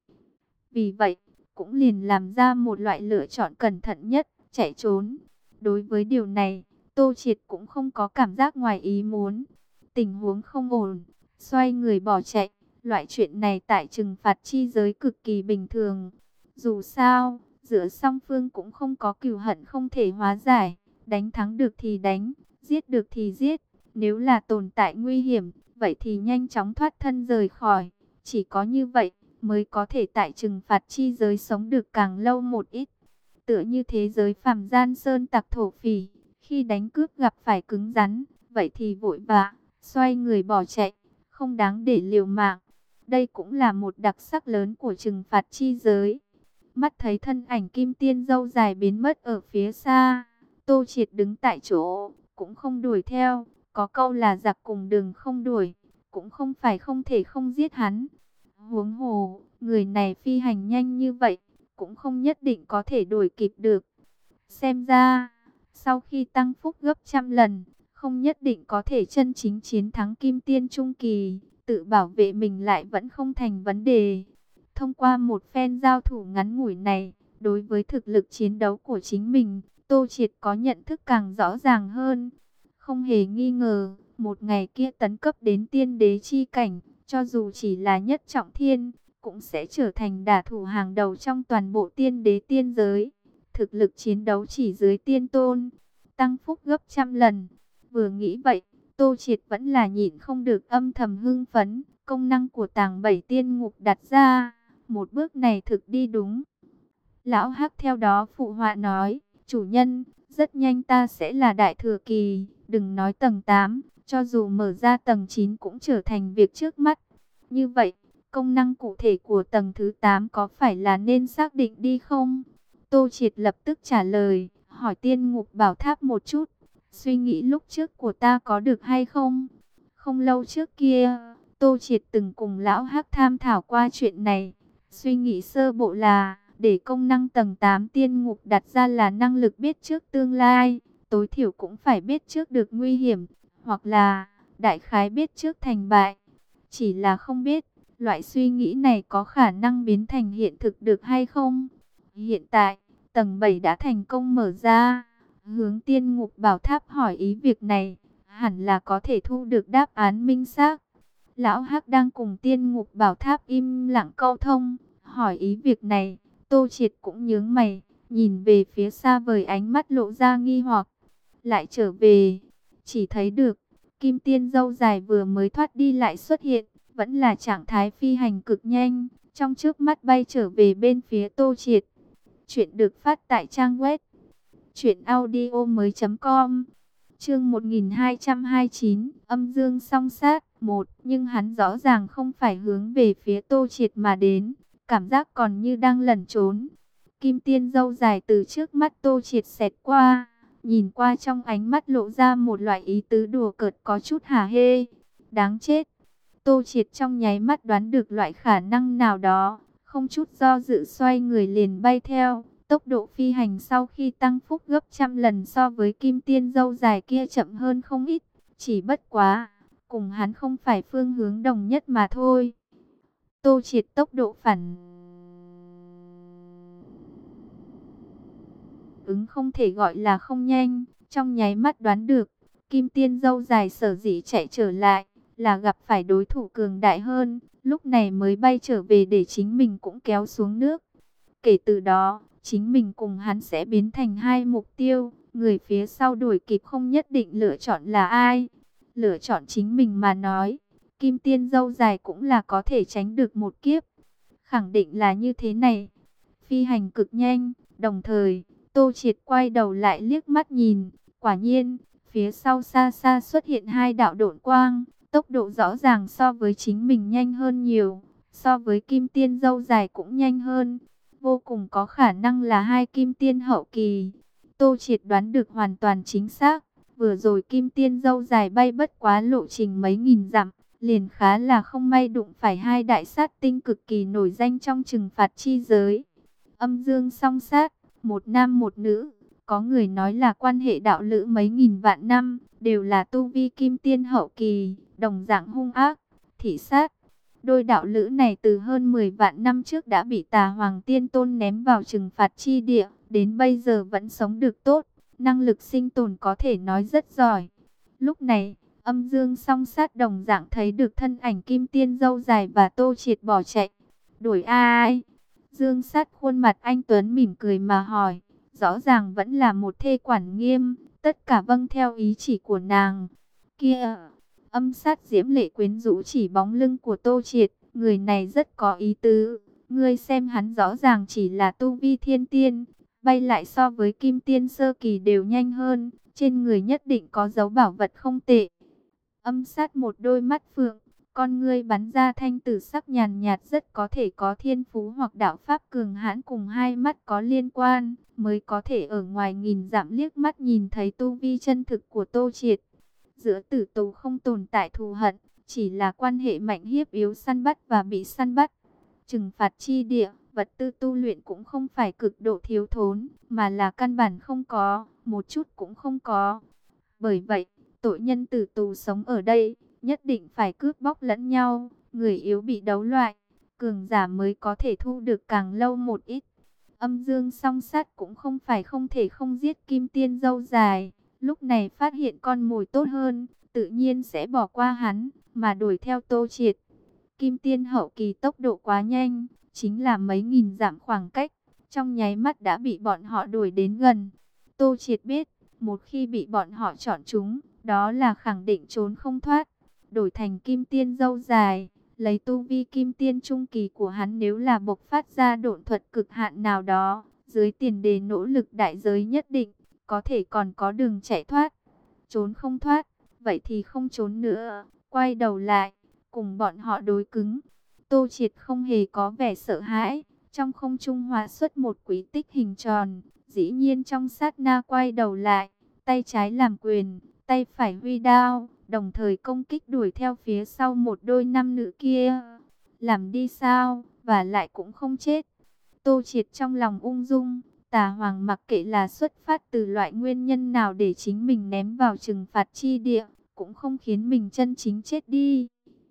Vì vậy, cũng liền làm ra một loại lựa chọn cẩn thận nhất, chạy trốn. Đối với điều này, Tô Triệt cũng không có cảm giác ngoài ý muốn. Tình huống không ổn, xoay người bỏ chạy. Loại chuyện này tại trừng phạt chi giới cực kỳ bình thường. Dù sao, giữa song phương cũng không có cừu hận không thể hóa giải. Đánh thắng được thì đánh, giết được thì giết. Nếu là tồn tại nguy hiểm, vậy thì nhanh chóng thoát thân rời khỏi. Chỉ có như vậy, mới có thể tại trừng phạt chi giới sống được càng lâu một ít. Tựa như thế giới phàm gian sơn tặc thổ phỉ, khi đánh cướp gặp phải cứng rắn, vậy thì vội vã, xoay người bỏ chạy, không đáng để liều mạng. Đây cũng là một đặc sắc lớn của trừng phạt chi giới. Mắt thấy thân ảnh kim tiên râu dài biến mất ở phía xa, Tô Triệt đứng tại chỗ, cũng không đuổi theo. Có câu là giặc cùng đường không đuổi, cũng không phải không thể không giết hắn. Huống hồ, người này phi hành nhanh như vậy, cũng không nhất định có thể đuổi kịp được. Xem ra, sau khi tăng phúc gấp trăm lần, không nhất định có thể chân chính chiến thắng Kim Tiên Trung Kỳ, tự bảo vệ mình lại vẫn không thành vấn đề. Thông qua một phen giao thủ ngắn ngủi này, đối với thực lực chiến đấu của chính mình, Tô Triệt có nhận thức càng rõ ràng hơn. Không hề nghi ngờ, một ngày kia tấn cấp đến tiên đế chi cảnh, cho dù chỉ là nhất trọng thiên, cũng sẽ trở thành đả thủ hàng đầu trong toàn bộ tiên đế tiên giới. Thực lực chiến đấu chỉ dưới tiên tôn, tăng phúc gấp trăm lần. Vừa nghĩ vậy, Tô Triệt vẫn là nhịn không được âm thầm hưng phấn. Công năng của tàng bảy tiên ngục đặt ra, một bước này thực đi đúng. Lão Hắc theo đó phụ họa nói, chủ nhân, rất nhanh ta sẽ là đại thừa kỳ, đừng nói tầng tám, cho dù mở ra tầng chín cũng trở thành việc trước mắt. Như vậy, công năng cụ thể của tầng thứ tám có phải là nên xác định đi không? Tô Triệt lập tức trả lời, hỏi tiên ngục bảo tháp một chút, suy nghĩ lúc trước của ta có được hay không? Không lâu trước kia, Tô Triệt từng cùng Lão Hắc tham thảo qua chuyện này, suy nghĩ sơ bộ là, để công năng tầng tám tiên ngục đặt ra là năng lực biết trước tương lai, tối thiểu cũng phải biết trước được nguy hiểm, hoặc là đại khái biết trước thành bại. Chỉ là không biết, loại suy nghĩ này có khả năng biến thành hiện thực được hay không? Hiện tại, tầng bảy đã thành công mở ra, hướng tiên ngục bảo tháp hỏi ý việc này, hẳn là có thể thu được đáp án minh xác. Lão Hắc đang cùng tiên ngục bảo tháp im lặng câu thông, hỏi ý việc này. Tô Triệt cũng nhướng mày, nhìn về phía xa vời, ánh mắt lộ ra nghi hoặc. Lại trở về, chỉ thấy được, Kim Tiên râu dài vừa mới thoát đi lại xuất hiện, vẫn là trạng thái phi hành cực nhanh, trong trước mắt bay trở về bên phía Tô Triệt. Chuyện được phát tại trang web truyện audio mới chấm com. Chương một nghìn hai trăm hai mươi chín, âm dương song sát một, nhưng hắn rõ ràng không phải hướng về phía Tô Triệt mà đến, cảm giác còn như đang lẩn trốn. Kim Tiên râu dài từ trước mắt Tô Triệt xẹt qua, nhìn qua trong ánh mắt lộ ra một loại ý tứ đùa cợt có chút hả hê. Đáng chết. Tô Triệt trong nháy mắt đoán được loại khả năng nào đó, không chút do dự xoay người liền bay theo. Tốc độ phi hành sau khi tăng phúc gấp trăm lần so với Kim Tiên râu dài kia chậm hơn không ít, chỉ bất quá, cùng hắn không phải phương hướng đồng nhất mà thôi. Tô Triệt tốc độ phản ứng không thể gọi là không nhanh, trong nháy mắt đoán được, Kim Tiên râu dài sở dĩ chạy trở lại, là gặp phải đối thủ cường đại hơn, lúc này mới bay trở về để chính mình cũng kéo xuống nước. Kể từ đó, chính mình cùng hắn sẽ biến thành hai mục tiêu, người phía sau đuổi kịp không nhất định lựa chọn là ai. Lựa chọn chính mình mà nói, Kim Tiên râu dài cũng là có thể tránh được một kiếp. Khẳng định là như thế này. Phi hành cực nhanh, đồng thời, Tô Triệt quay đầu lại liếc mắt nhìn, quả nhiên, phía sau xa xa xuất hiện hai đạo độn quang, tốc độ rõ ràng so với chính mình nhanh hơn nhiều, so với Kim Tiên râu dài cũng nhanh hơn. Vô cùng có khả năng là hai Kim Tiên hậu kỳ. Tô Triệt đoán được hoàn toàn chính xác. Vừa rồi Kim Tiên râu dài bay bất quá lộ trình mấy nghìn dặm, liền khá là không may đụng phải hai đại sát tinh cực kỳ nổi danh trong trừng phạt chi giới. Âm dương song sát, một nam một nữ, có người nói là quan hệ đạo lữ mấy nghìn vạn năm, đều là tu vi Kim Tiên hậu kỳ, đồng dạng hung ác, thị sát. Đôi đạo lữ này từ hơn mười vạn năm trước đã bị Tà Hoàng Tiên Tôn ném vào trừng phạt chi địa, đến bây giờ vẫn sống được tốt, năng lực sinh tồn có thể nói rất giỏi. Lúc này, âm dương song sát đồng dạng thấy được thân ảnh Kim Tiên râu dài và Tô Triệt bỏ chạy. Đuổi ai? Dương sát khuôn mặt anh tuấn mỉm cười mà hỏi, rõ ràng vẫn là một thê quản nghiêm, tất cả vâng theo ý chỉ của nàng. Kia... Âm sát diễm lệ quyến rũ chỉ bóng lưng của Tô Triệt, người này rất có ý tứ. Ngươi xem hắn rõ ràng chỉ là tu vi thiên tiên, bay lại so với Kim Tiên sơ kỳ đều nhanh hơn, trên người nhất định có dấu bảo vật không tệ. Âm sát một đôi mắt phượng, con ngươi bắn ra thanh tử sắc nhàn nhạt, rất có thể có thiên phú hoặc đạo pháp cường hãn cùng hai mắt có liên quan, mới có thể ở ngoài nghìn dặm liếc mắt nhìn thấy tu vi chân thực của Tô Triệt. Giữa tử tù không tồn tại thù hận, chỉ là quan hệ mạnh hiếp yếu, săn bắt và bị săn bắt. Trừng phạt chi địa, vật tư tu luyện cũng không phải cực độ thiếu thốn, mà là căn bản không có, một chút cũng không có. Bởi vậy, tội nhân tử tù sống ở đây, nhất định phải cướp bóc lẫn nhau, người yếu bị đấu loại, cường giả mới có thể thu được càng lâu một ít. Âm Dương Song Sát cũng không phải không thể không giết Kim Tiên Dâu Dài, lúc này phát hiện con mồi tốt hơn, tự nhiên sẽ bỏ qua hắn, mà đuổi theo Tô Triệt. Kim Tiên hậu kỳ tốc độ quá nhanh, chính là mấy nghìn dặm khoảng cách, trong nháy mắt đã bị bọn họ đuổi đến gần. Tô Triệt biết, một khi bị bọn họ chọn chúng, đó là khẳng định trốn không thoát. Đổi thành Kim Tiên Dâu Dài, lấy tu vi Kim Tiên trung kỳ của hắn, nếu là bộc phát ra độn thuật cực hạn nào đó, dưới tiền đề nỗ lực đại giới nhất định, có thể còn có đường chạy thoát. Trốn không thoát, vậy thì không trốn nữa, quay đầu lại, cùng bọn họ đối cứng. Tô Triệt không hề có vẻ sợ hãi, trong không trung hóa xuất một quý tích hình tròn, dĩ nhiên trong sát na quay đầu lại, tay trái làm quyền, tay phải huy đao, đồng thời công kích đuổi theo phía sau một đôi nam nữ kia. Làm đi sao, và lại cũng không chết. Tô Triệt trong lòng ung dung, Tà Hoàng mặc kệ là xuất phát từ loại nguyên nhân nào để chính mình ném vào trừng phạt chi địa, cũng không khiến mình chân chính chết đi.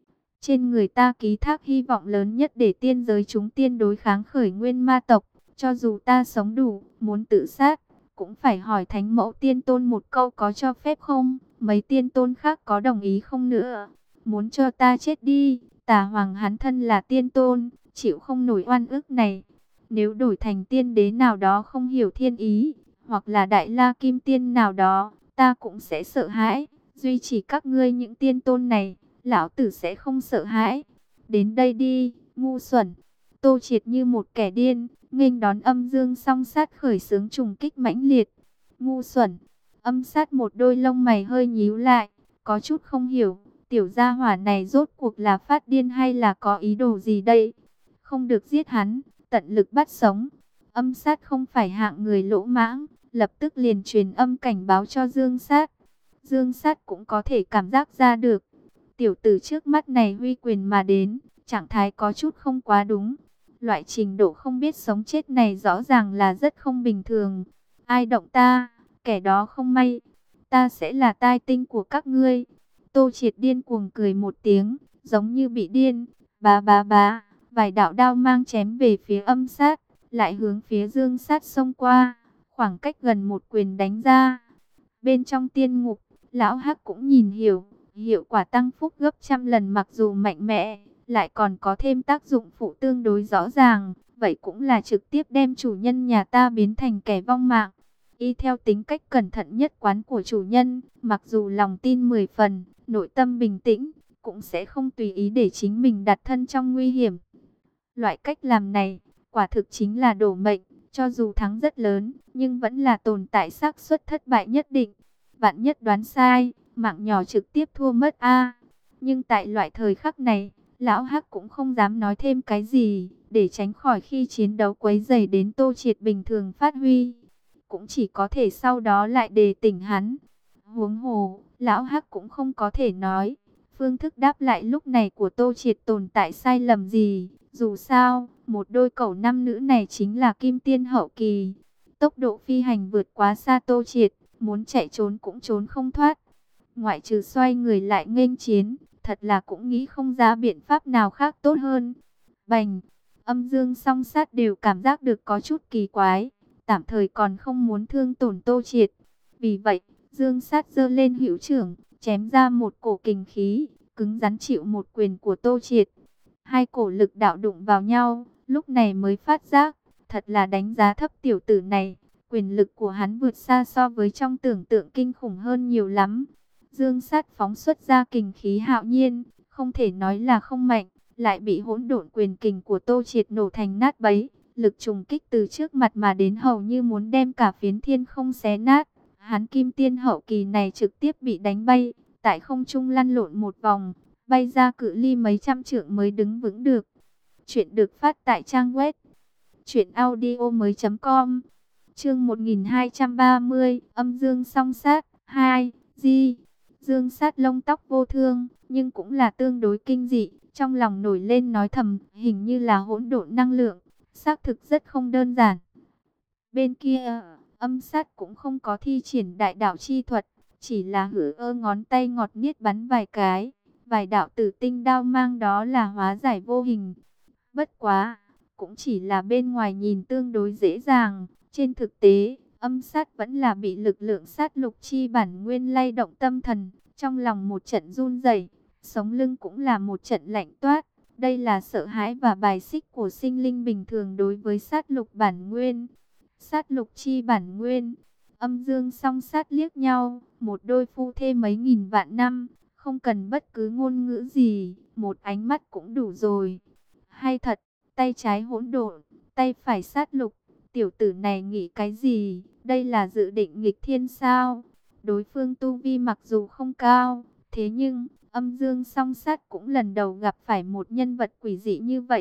Trên người ta ký thác hy vọng lớn nhất để tiên giới chúng tiên đối kháng khởi nguyên ma tộc. Cho dù ta sống đủ, muốn tự sát, cũng phải hỏi Thánh Mẫu Tiên Tôn một câu có cho phép không? Mấy tiên tôn khác có đồng ý không nữa? Muốn cho ta chết đi, Tà Hoàng hắn thân là tiên tôn, chịu không nổi oan ức này. Nếu đổi thành tiên đế nào đó không hiểu thiên ý, hoặc là đại la kim tiên nào đó, ta cũng sẽ sợ hãi. Duy chỉ các ngươi những tiên tôn này, lão tử sẽ không sợ hãi. Đến đây đi, ngu xuẩn. Tô Triệt như một kẻ điên, nghênh đón Âm Dương Song Sát khởi xướng trùng kích mãnh liệt. Ngu xuẩn. Âm Sát một đôi lông mày hơi nhíu lại, có chút không hiểu, tiểu gia hỏa này rốt cuộc là phát điên hay là có ý đồ gì đây? Không được giết hắn, tận lực bắt sống. Âm Sát không phải hạng người lỗ mãng, lập tức liền truyền âm cảnh báo cho Dương Sát. Dương Sát cũng có thể cảm giác ra được, tiểu tử trước mắt này huy quyền mà đến, trạng thái có chút không quá đúng. Loại trình độ không biết sống chết này rõ ràng là rất không bình thường. Ai động ta, kẻ đó không may, ta sẽ là tai tinh của các ngươi. Tô Triệt điên cuồng cười một tiếng, giống như bị điên. Bá bá bá, vài đạo đao mang chém về phía Âm Sát, lại hướng phía Dương Sát xông qua, khoảng cách gần một quyền đánh ra. Bên trong tiên ngục, lão Hắc cũng nhìn hiểu, hiệu quả tăng phúc gấp trăm lần, mặc dù mạnh mẽ, lại còn có thêm tác dụng phụ tương đối rõ ràng, vậy cũng là trực tiếp đem chủ nhân nhà ta biến thành kẻ vong mạng. Y theo tính cách cẩn thận nhất quán của chủ nhân, mặc dù lòng tin mười phần, nội tâm bình tĩnh, cũng sẽ không tùy ý để chính mình đặt thân trong nguy hiểm. Loại cách làm này, quả thực chính là đổ mệnh, cho dù thắng rất lớn, nhưng vẫn là tồn tại xác suất thất bại nhất định. Vạn nhất đoán sai, mạng nhỏ trực tiếp thua mất a. Nhưng tại loại thời khắc này, lão Hắc cũng không dám nói thêm cái gì, để tránh khỏi khi chiến đấu quấy rầy đến Tô Triệt bình thường phát huy. Cũng chỉ có thể sau đó lại đề tỉnh hắn. Huống hồ, lão Hắc cũng không có thể nói phương thức đáp lại lúc này của Tô Triệt tồn tại sai lầm gì. Dù sao, một đôi cẩu nam nữ này chính là kim tiên hậu kỳ. Tốc độ phi hành vượt quá xa Tô Triệt, muốn chạy trốn cũng trốn không thoát. Ngoại trừ xoay người lại nghênh chiến, thật là cũng nghĩ không ra biện pháp nào khác tốt hơn. Bành, Âm Dương Song Sát đều cảm giác được có chút kỳ quái, tạm thời còn không muốn thương tổn Tô Triệt. Vì vậy, Dương Sát giơ lên hữu trưởng, chém ra một cổ kình khí, cứng rắn chịu một quyền của Tô Triệt. Hai cổ lực đạo đụng vào nhau, lúc này mới phát giác, thật là đánh giá thấp tiểu tử này. Quyền lực của hắn vượt xa so với trong tưởng tượng, kinh khủng hơn nhiều lắm. Dương Sát phóng xuất ra kình khí hạo nhiên, không thể nói là không mạnh, lại bị hỗn độn quyền kình của Tô Triệt nổ thành nát bấy. Lực trùng kích từ trước mặt mà đến hầu như muốn đem cả phiến thiên không xé nát. Hắn kim tiên hậu kỳ này trực tiếp bị đánh bay, tại không trung lăn lộn một vòng, bay ra cự ly mấy trăm trượng mới đứng vững được. Chuyện được phát tại trang web truyện audio mới chấm com. Chương một nghìn hai trăm ba mươi, Âm Dương Song Sát hai, Di. Dương Sát lông tóc vô thương, nhưng cũng là tương đối kinh dị, trong lòng nổi lên nói thầm, hình như là hỗn độn năng lượng, xác thực rất không đơn giản. Bên kia, âm sát cũng không có thi triển đại đạo chi thuật, chỉ là hử ơ ngón tay ngọt niết bắn vài cái, vài đạo tử tinh đao mang đó là hóa giải vô hình. Bất quá, cũng chỉ là bên ngoài nhìn tương đối dễ dàng, trên thực tế, âm sát vẫn là bị lực lượng sát lục chi bản nguyên lay động tâm thần, trong lòng một trận run rẩy, sống lưng cũng là một trận lạnh toát. Đây là sợ hãi và bài xích của sinh linh bình thường đối với sát lục bản nguyên. Sát lục chi bản nguyên, âm dương song sát liếc nhau, một đôi phu thê mấy nghìn vạn năm, không cần bất cứ ngôn ngữ gì, một ánh mắt cũng đủ rồi. Hay thật, tay trái hỗn độn, tay phải sát lục, tiểu tử này nghĩ cái gì, đây là dự định nghịch thiên sao? Đối phương tu vi mặc dù không cao, thế nhưng âm dương song sát cũng lần đầu gặp phải một nhân vật quỷ dị như vậy.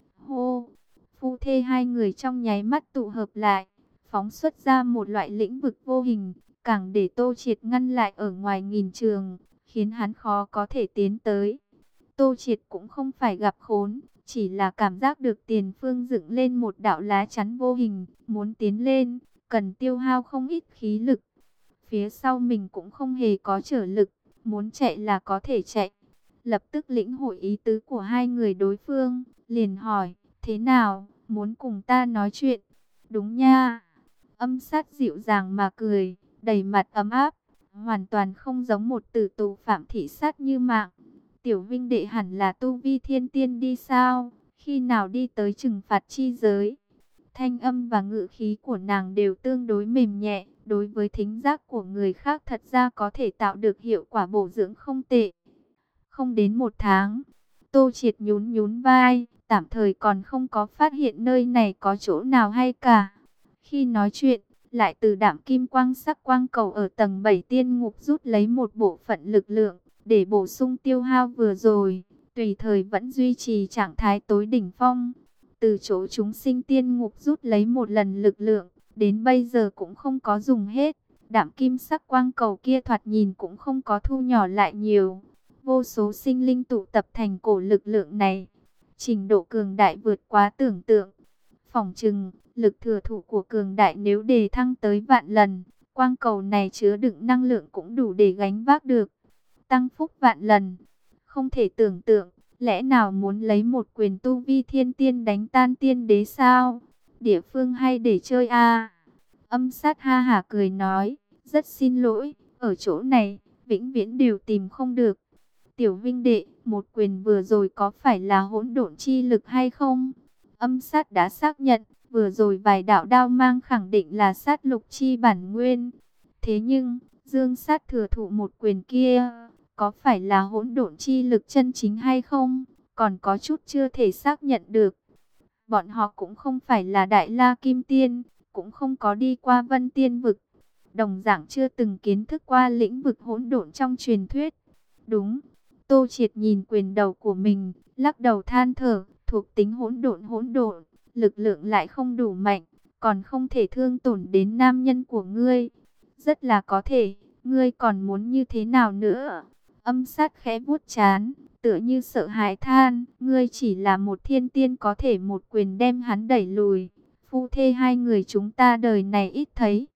Hô! Phu thê hai người trong nháy mắt tụ hợp lại, phóng xuất ra một loại lĩnh vực vô hình, càng để Tô Triệt ngăn lại ở ngoài nghìn trường, khiến hắn khó có thể tiến tới. Tô Triệt cũng không phải gặp khốn, chỉ là cảm giác được tiền phương dựng lên một đạo lá chắn vô hình, muốn tiến lên, cần tiêu hao không ít khí lực. Phía sau mình cũng không hề có trở lực, muốn chạy là có thể chạy. Lập tức lĩnh hội ý tứ của hai người đối phương, liền hỏi, thế nào, muốn cùng ta nói chuyện? Đúng nha. Âm sát dịu dàng mà cười, đầy mặt ấm áp, hoàn toàn không giống một tử tù phạm thị sát như mạng. Tiểu Vinh đệ hẳn là tu vi thiên tiên đi sao? Khi nào đi tới trừng phạt chi giới? Thanh âm và ngữ khí của nàng đều tương đối mềm nhẹ, đối với thính giác của người khác thật ra có thể tạo được hiệu quả bổ dưỡng không tệ. Không đến một tháng, Tô Triệt nhún nhún vai, tạm thời còn không có phát hiện nơi này có chỗ nào hay cả. Khi nói chuyện, lại từ đạm kim quang sắc quang cầu ở tầng bảy tiên ngục rút lấy một bộ phận lực lượng, để bổ sung tiêu hao vừa rồi, tùy thời vẫn duy trì trạng thái tối đỉnh phong. Từ chỗ chúng sinh tiên ngục rút lấy một lần lực lượng, đến bây giờ cũng không có dùng hết. Đạm kim sắc quang cầu kia thoạt nhìn cũng không có thu nhỏ lại nhiều. Vô số sinh linh tụ tập thành cổ lực lượng này, trình độ cường đại vượt quá tưởng tượng. Phỏng chừng, lực thừa thụ của cường đại nếu đề thăng tới vạn lần, quang cầu này chứa đựng năng lượng cũng đủ để gánh vác được. Tăng phúc vạn lần, không thể tưởng tượng, lẽ nào muốn lấy một quyền tu vi thiên tiên đánh tan tiên đế sao? Địa phương hay để chơi a? Âm sát ha hả cười nói, rất xin lỗi, ở chỗ này, vĩnh viễn đều tìm không được. Tiểu Vinh đệ, một quyền vừa rồi có phải là hỗn độn chi lực hay không? Âm sát đã xác nhận, vừa rồi vài đạo đao mang khẳng định là sát lục chi bản nguyên. Thế nhưng, dương sát thừa thụ một quyền kia, có phải là hỗn độn chi lực chân chính hay không? Còn có chút chưa thể xác nhận được. Bọn họ cũng không phải là Đại La Kim Tiên, cũng không có đi qua Vân Tiên Vực. Đồng dạng chưa từng kiến thức qua lĩnh vực hỗn độn trong truyền thuyết. Đúng. Tô Triệt nhìn quyền đầu của mình, lắc đầu than thở, thuộc tính hỗn độn hỗn độn, lực lượng lại không đủ mạnh, còn không thể thương tổn đến nam nhân của ngươi. Rất là có thể, ngươi còn muốn như thế nào nữa? Âm sát khẽ vuốt trán, tựa như sợ hãi than, ngươi chỉ là một thiên tiên có thể một quyền đem hắn đẩy lùi. Phu thê hai người chúng ta đời này ít thấy,